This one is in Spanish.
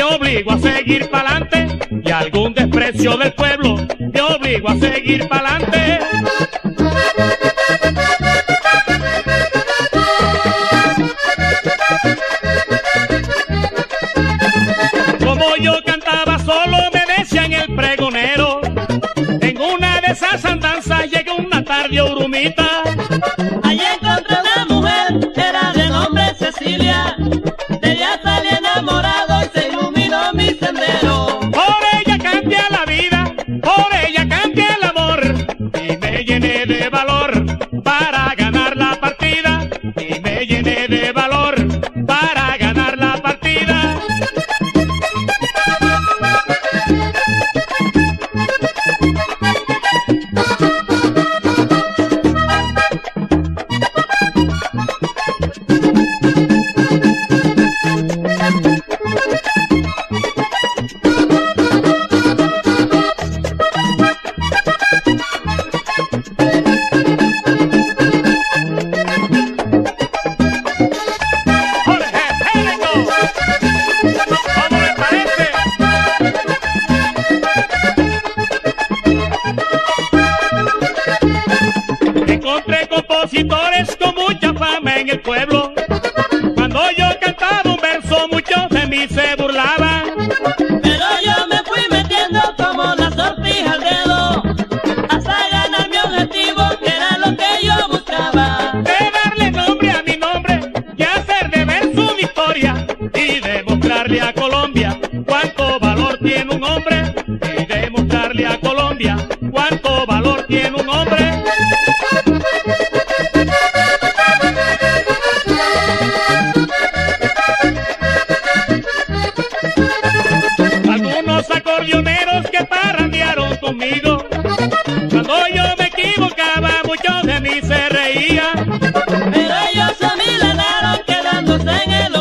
obligo a seguir pa'lante, y algún desprecio del pueblo me obligo a seguir pa'lante. Como yo cantaba solo me decían el pregonero, en una de esas andanzas llegué una tarde a Urumita. Allí encontré una mujer, era de nombre Cecilia, de ella salí enamorado y se iluminó mi sendero. Por ella cambié la vida, por ella cambié el amor, y me llené de valor para ganar la partida, y me llené de valor para ganar la partida. Encontré compositores con mucha fama en el pueblo. Cuando yo cantaba un verso, muchos de mí se burlaban. Pero yo me fui metiendo como la sortija al dedo, hasta ganar mi objetivo, que era lo que yo buscaba. De darle nombre a mi nombre y hacer de verso mi historia, y demostrarle a Colombia cuánto valor tiene un hombre, y demostrarle a Colombia cuánto valor tiene un hombre. Algunos acordeoneros que parrandearon conmigo, cuando yo me equivocaba muchos de mí se reían. Pero ellos se amilenaron quedándose en el